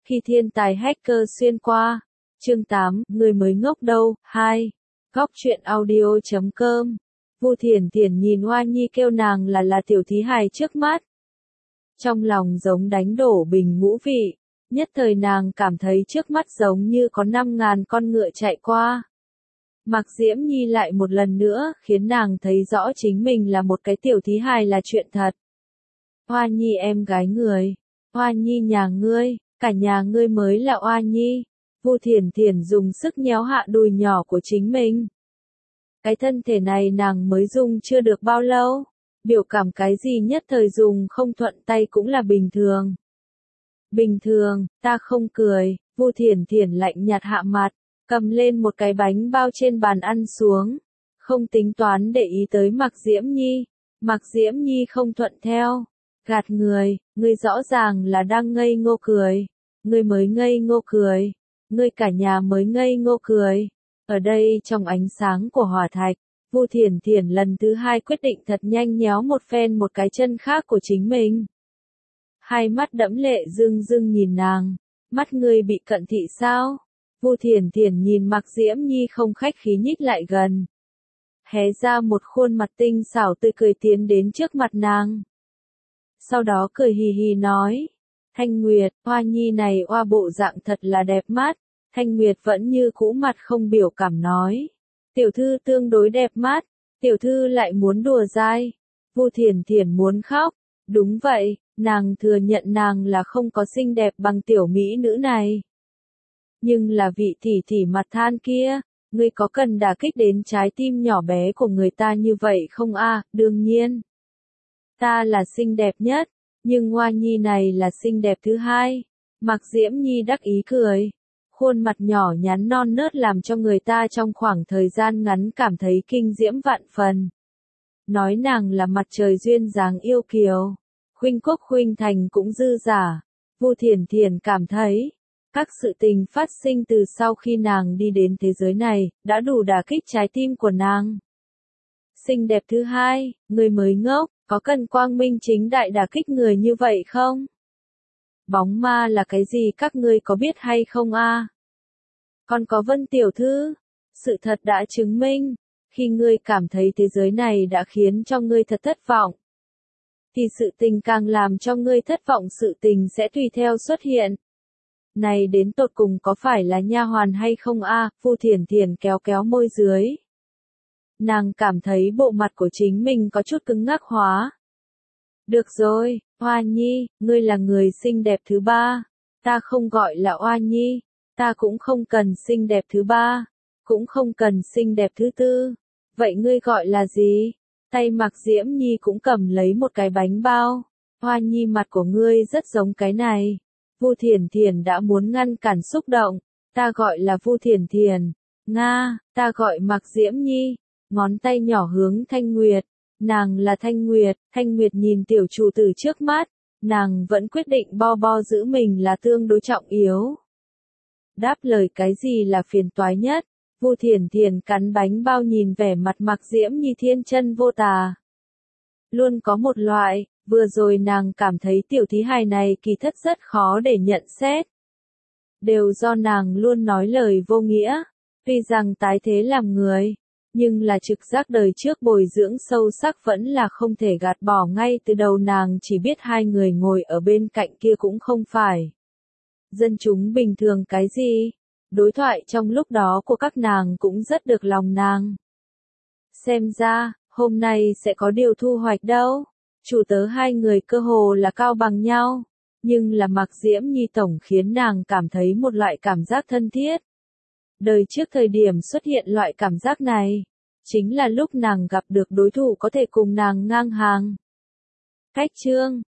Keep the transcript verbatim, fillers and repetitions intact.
Khi thiên tài hacker xuyên qua. Chương tám, người mới ngốc đâu, hai. Góc truyện audio chấm com. Vu Thiển Thiển nhìn Hoa Nhi kêu nàng là là tiểu thí hài trước mắt. Trong lòng giống đánh đổ bình ngũ vị, nhất thời nàng cảm thấy trước mắt giống như có năm ngàn con ngựa chạy qua. Mạc Diễm Nhi lại một lần nữa khiến nàng thấy rõ chính mình là một cái tiểu thí hài là chuyện thật. Hoa Nhi em gái người, Hoa Nhi nhà ngươi, cả nhà ngươi mới là Hoa Nhi. Vu Thiển Thiển dùng sức nhéo hạ đùi nhỏ của chính mình. Cái thân thể này nàng mới dùng chưa được bao lâu, biểu cảm cái gì nhất thời dùng không thuận tay cũng là bình thường. Bình thường, ta không cười, Vu Thiển Thiển lạnh nhạt hạ mặt, cầm lên một cái bánh bao trên bàn ăn xuống, không tính toán để ý tới Mạc Diễm Nhi. Mạc Diễm Nhi không thuận theo, gạt người, ngươi rõ ràng là đang ngây ngô cười, ngươi mới ngây ngô cười, ngươi cả nhà mới ngây ngô cười. Ở đây trong ánh sáng của hỏa thạch, Vu Thiển Thiển lần thứ hai quyết định thật nhanh nhéo một phen một cái chân khác của chính mình. Hai mắt đẫm lệ rưng rưng nhìn nàng, mắt ngươi bị cận thị sao? Vu Thiển Thiển nhìn Mạc Diễm Nhi không khách khí nhích lại gần, hé ra một khuôn mặt tinh xảo tươi cười tiến đến trước mặt nàng. Sau đó cười hì hì nói, Thanh Nguyệt, Hoa Nhi này oa bộ dạng thật là đẹp mắt. Thanh Nguyệt vẫn như cũ mặt không biểu cảm nói, tiểu thư tương đối đẹp mắt, tiểu thư lại muốn đùa dai. Vu Thiển Thiển muốn khóc, đúng vậy, nàng thừa nhận nàng là không có xinh đẹp bằng tiểu mỹ nữ này. Nhưng là vị tỷ tỷ mặt than kia, ngươi có cần đả kích đến trái tim nhỏ bé của người ta như vậy không a? Đương nhiên, ta là xinh đẹp nhất, nhưng Hoa Nhi này là xinh đẹp thứ hai. Mạc Diễm Nhi đắc ý cười. Khuôn mặt nhỏ nhắn non nớt làm cho người ta trong khoảng thời gian ngắn cảm thấy kinh diễm vạn phần. Nói nàng là mặt trời duyên dáng yêu kiều, khuynh quốc khuynh thành cũng dư giả. Vu Thiển Thiển cảm thấy, các sự tình phát sinh từ sau khi nàng đi đến thế giới này, đã đủ đả kích trái tim của nàng. Xinh đẹp thứ hai, người mới ngốc, có cần quang minh chính đại đả kích người như vậy không? Bóng ma là cái gì các ngươi có biết hay không a? À? Còn có Vân tiểu thư, sự thật đã chứng minh, khi ngươi cảm thấy thế giới này đã khiến cho ngươi thật thất vọng, thì sự tình càng làm cho ngươi thất vọng sự tình sẽ tùy theo xuất hiện. Này đến tột cùng có phải là nha hoàn hay không a? À? Vu Thiển Thiển kéo kéo môi dưới. Nàng cảm thấy bộ mặt của chính mình có chút cứng ngắc hóa. Được rồi, Hoa Nhi, ngươi là người xinh đẹp thứ ba, ta không gọi là Hoa Nhi, ta cũng không cần xinh đẹp thứ ba, cũng không cần xinh đẹp thứ tư, vậy ngươi gọi là gì? Tay Mạc Diễm Nhi cũng cầm lấy một cái bánh bao, Hoa Nhi mặt của ngươi rất giống cái này. Vu Thiển Thiển đã muốn ngăn cản xúc động, ta gọi là Vu Thiển Thiển, Nga, ta gọi Mạc Diễm Nhi, ngón tay nhỏ hướng Thanh Nguyệt. Nàng là Thanh Nguyệt, Thanh Nguyệt nhìn tiểu chủ tử trước mắt, nàng vẫn quyết định bo bo giữ mình là tương đối trọng yếu. Đáp lời cái gì là phiền toái nhất? Vu Thiển Thiển cắn bánh bao nhìn vẻ mặt Mạc Diễm Nhi thiên chân vô tà. Luôn có một loại, vừa rồi nàng cảm thấy tiểu thí hài này kỳ thật rất khó để nhận xét. Đều do nàng luôn nói lời vô nghĩa, tuy rằng tái thế làm người. Nhưng là trực giác đời trước bồi dưỡng sâu sắc vẫn là không thể gạt bỏ ngay từ đầu nàng chỉ biết hai người ngồi ở bên cạnh kia cũng không phải dân chúng bình thường cái gì. Đối thoại trong lúc đó của các nàng cũng rất được lòng nàng. Xem ra, hôm nay sẽ có điều thu hoạch đâu. Chủ tớ hai người cơ hồ là cao bằng nhau, nhưng là Mạc Diễm Nhi tổng khiến nàng cảm thấy một loại cảm giác thân thiết. Đời trước thời điểm xuất hiện loại cảm giác này, chính là lúc nàng gặp được đối thủ có thể cùng nàng ngang hàng. Cách chương